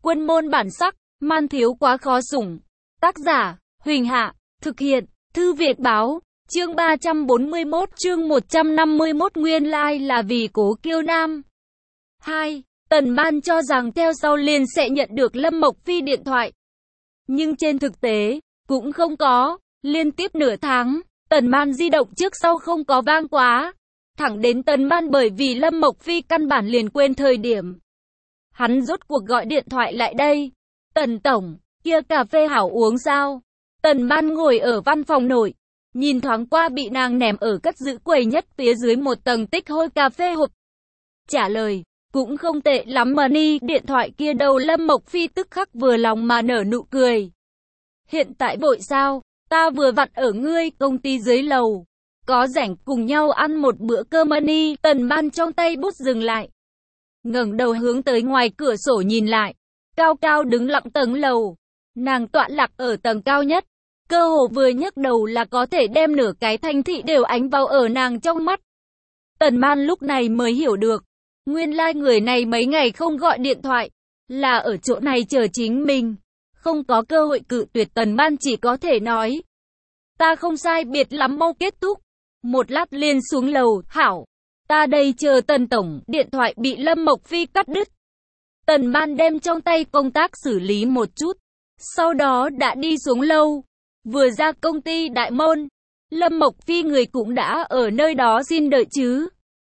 Quân môn bản sắc, man thiếu quá khó sủng. Tác giả, Huỳnh Hạ, thực hiện, Thư Việt Báo, chương 341, chương 151 nguyên lai là vì Cố Kiêu Nam. 2. Tần Ban cho rằng theo sau liền sẽ nhận được Lâm Mộc Phi điện thoại. Nhưng trên thực tế, cũng không có, liên tiếp nửa tháng, Tần Ban di động trước sau không có vang quá. Thẳng đến Tần Ban bởi vì Lâm Mộc Phi căn bản liền quên thời điểm. Hắn rốt cuộc gọi điện thoại lại đây. Tần tổng, kia cà phê hảo uống sao? Tần Ban ngồi ở văn phòng nội, nhìn thoáng qua bị nàng ném ở cất giữ quầy nhất phía dưới một tầng tích hôi cà phê hộp. Trả lời, cũng không tệ lắm mà ni, điện thoại kia đâu. Lâm Mộc Phi tức khắc vừa lòng mà nở nụ cười. Hiện tại vội sao? Ta vừa vặn ở ngươi công ty dưới lầu. Có rảnh cùng nhau ăn một bữa cơm ni. Tần Ban trong tay bút dừng lại, ngẩng đầu hướng tới ngoài cửa sổ nhìn lại. Cao cao đứng lặng tầng lầu. Nàng tọa lạc ở tầng cao nhất. Cơ hồ vừa nhấc đầu là có thể đem nửa cái thành thị đều ánh vào ở nàng trong mắt. Tần Ban lúc này mới hiểu được. Nguyên lai người này mấy ngày không gọi điện thoại, là ở chỗ này chờ chính mình. Không có cơ hội cự tuyệt. Tần Ban chỉ có thể nói. Ta không sai biệt lắm mau kết thúc. Một lát liền xuống lầu. Hảo, ta đây chờ Tần tổng. Điện thoại bị Lâm Mộc Phi cắt đứt. Tần Ban đem trong tay công tác xử lý một chút. Sau đó đã đi xuống lâu. Vừa ra công ty đại môn, Lâm Mộc Phi người cũng đã ở nơi đó xin đợi chứ.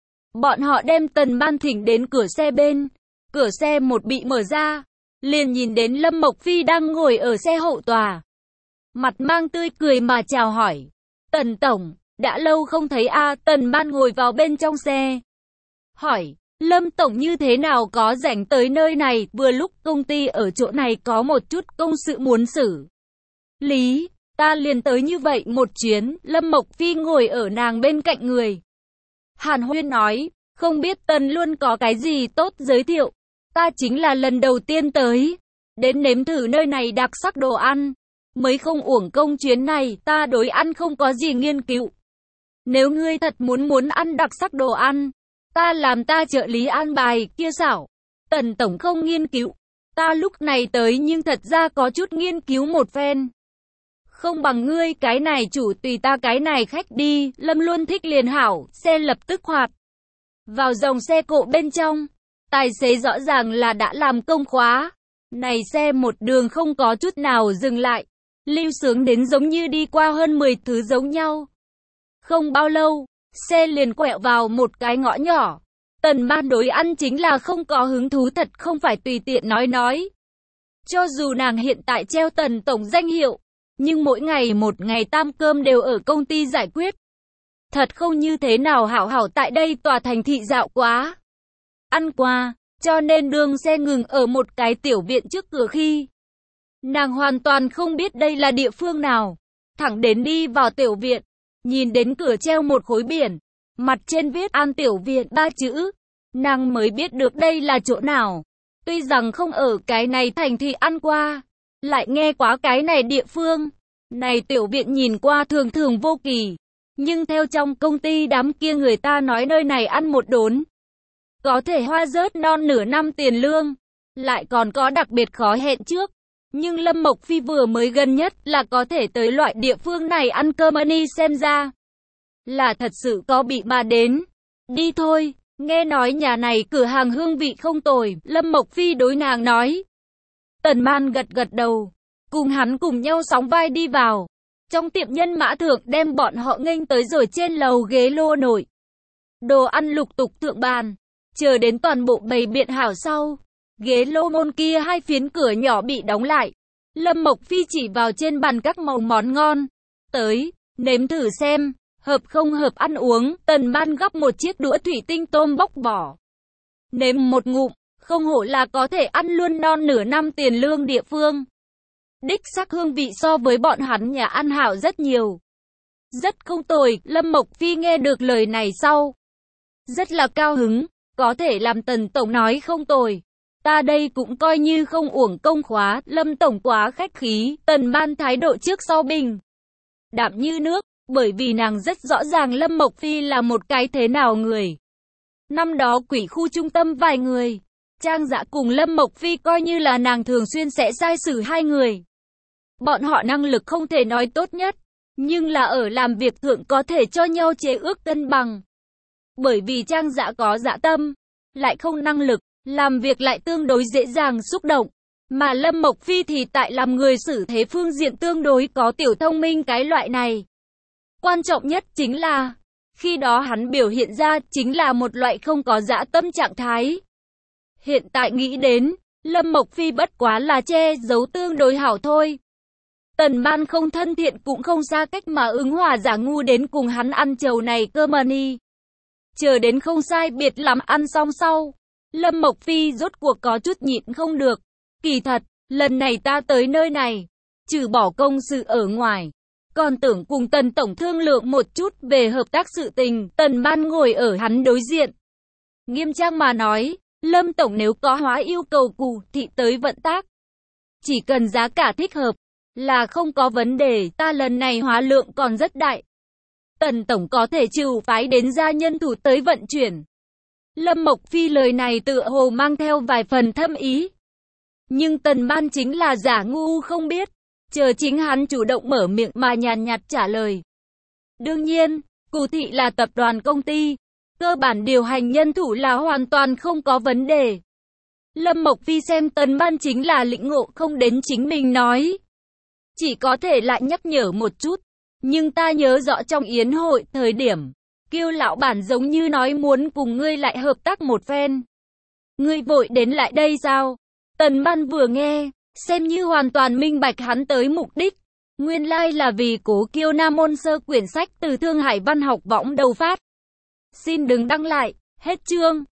Bọn họ đem Tần Ban thỉnh đến cửa xe bên. Cửa xe một bị mở ra, liền nhìn đến Lâm Mộc Phi đang ngồi ở xe hậu tòa. Mặt mang tươi cười mà chào hỏi. Tần tổng, đã lâu không thấy a. Tần Ban ngồi vào bên trong xe. Hỏi, Lâm tổng như thế nào có rảnh tới nơi này? Vừa lúc công ty ở chỗ này có một chút công sự muốn xử lý. Ta liền tới như vậy một chuyến. Lâm Mộc Phi ngồi ở nàng bên cạnh người. Hàn huyên nói, không biết Tần luôn có cái gì tốt giới thiệu. Ta chính là lần đầu tiên tới, đến nếm thử nơi này đặc sắc đồ ăn. Mới không uổng công chuyến này, ta đối ăn không có gì nghiên cứu. Nếu ngươi thật muốn ăn đặc sắc đồ ăn, ta làm ta trợ lý an bài. Kia xảo, Tần tổng không nghiên cứu. Ta lúc này tới nhưng thật ra có chút nghiên cứu một phen. Không bằng ngươi cái này chủ tùy ta cái này khách đi. Lâm luôn thích liền hảo. Xe lập tức hoạt vào dòng xe cộ bên trong. Tài xế rõ ràng là đã làm công khóa. Này xe một đường không có chút nào dừng lại. Lưu sướng đến giống như đi qua hơn 10 thứ giống nhau. Không bao lâu, xe liền quẹo vào một cái ngõ nhỏ. Tần Ban đối ăn chính là không có hứng thú, thật không phải tùy tiện nói. Cho dù nàng hiện tại treo Tần tổng danh hiệu, nhưng mỗi ngày một ngày tam cơm đều ở công ty giải quyết. Thật không như thế nào hảo tại đây tòa thành thị dạo quá. Ăn qua, cho nên đường xe ngừng ở một cái tiểu viện trước cửa khi. Nàng hoàn toàn không biết đây là địa phương nào. Thẳng đến đi vào tiểu viện, nhìn đến cửa treo một khối biển. Mặt trên viết An Tiểu Viện 3 chữ. Nàng mới biết được đây là chỗ nào. Tuy rằng không ở cái này thành thị ăn qua, lại nghe quá cái này địa phương. Này tiểu viện nhìn qua thường thường vô kỳ. Nhưng theo trong công ty đám kia người ta nói nơi này ăn một đốn có thể hoa rớt non nửa năm tiền lương. Lại còn có đặc biệt khó hẹn trước. Nhưng Lâm Mộc Phi vừa mới gần nhất là có thể tới loại địa phương này ăn cơm ni, xem ra là thật sự có bị mà đến. Đi thôi, nghe nói nhà này cửa hàng hương vị không tồi. Lâm Mộc Phi đối nàng nói. Tần Ban gật đầu, cùng hắn cùng nhau sóng vai đi vào. Trong tiệm nhân mã thượng đem bọn họ nghênh tới rồi trên lầu ghế lô nổi. Đồ ăn lục tục thượng bàn. Chờ đến toàn bộ bày biện hảo sau, ghế lô môn kia hai phiến cửa nhỏ bị đóng lại. Lâm Mộc Phi chỉ vào trên bàn các màu món ngon. Tới, nếm thử xem, hợp không hợp ăn uống. Tần Ban gắp một chiếc đũa thủy tinh tôm bóc vỏ. Nếm một ngụm, không hổ là có thể ăn luôn non nửa năm tiền lương địa phương. Đích xác hương vị so với bọn hắn nhà ăn hảo rất nhiều. Rất không tồi. Lâm Mộc Phi nghe được lời này sau, rất là cao hứng. Có thể làm Tần tổng nói không tồi, ta đây cũng coi như không uổng công khóa. Lâm tổng quá khách khí. Tần Ban thái độ trước sau bình đạm như nước, bởi vì nàng rất rõ ràng Lâm Mộc Phi là một cái thế nào người. Năm đó quỷ khu trung tâm vài người Trang Dã cùng Lâm Mộc Phi coi như là nàng thường xuyên sẽ sai xử hai người. Bọn họ năng lực không thể nói tốt nhất, nhưng là ở làm việc thượng có thể cho nhau chế ước cân bằng. Bởi vì Trang Dã có dạ tâm, lại không năng lực, làm việc lại tương đối dễ dàng xúc động. Mà Lâm Mộc Phi thì tại làm người xử thế phương diện tương đối có tiểu thông minh cái loại này. Quan trọng nhất chính là, khi đó hắn biểu hiện ra chính là một loại không có dã tâm trạng thái. Hiện tại nghĩ đến, Lâm Mộc Phi bất quá là che giấu tương đối hảo thôi. Tần Ban không thân thiện cũng không xa cách mà ứng hòa giả ngu đến cùng hắn ăn chầu này cơ mà ni. Chờ đến không sai biệt lắm ăn xong sau, Lâm Mộc Phi rốt cuộc có chút nhịn không được. Kỳ thật, lần này ta tới nơi này, trừ bỏ công sự ở ngoài, còn tưởng cùng Tần Tổng thương lượng một chút về hợp tác sự tình. Tần Ban ngồi ở hắn đối diện. Nghiêm trang mà nói, Lâm Tổng nếu có hóa yêu cầu cụ thị tới vận tác, chỉ cần giá cả thích hợp, là không có vấn đề. Ta lần này hóa lượng còn rất đại. Tần Tổng có thể trừ phái đến gia nhân thủ tới vận chuyển. Lâm Mộc Phi lời này tựa hồ mang theo vài phần thâm ý. Nhưng Tần Ban chính là giả ngu không biết, chờ chính hắn chủ động mở miệng mà nhàn nhạt trả lời. Đương nhiên, cụ thị là tập đoàn công ty, cơ bản điều hành nhân thủ là hoàn toàn không có vấn đề. Lâm Mộc Phi xem Tần Ban chính là lĩnh ngộ không đến chính mình nói. Chỉ có thể lại nhắc nhở một chút, nhưng ta nhớ rõ trong yến hội thời điểm, Kiêu lão bản giống như nói muốn cùng ngươi lại hợp tác một phen. Ngươi vội đến lại đây sao? Tần Ban vừa nghe, xem như hoàn toàn minh bạch hắn tới mục đích. Nguyên lai là vì Cố Kiêu Nam môn sơ quyển sách từ Thương Hải Văn học võng đầu phát. Xin đừng đăng lại, hết chương.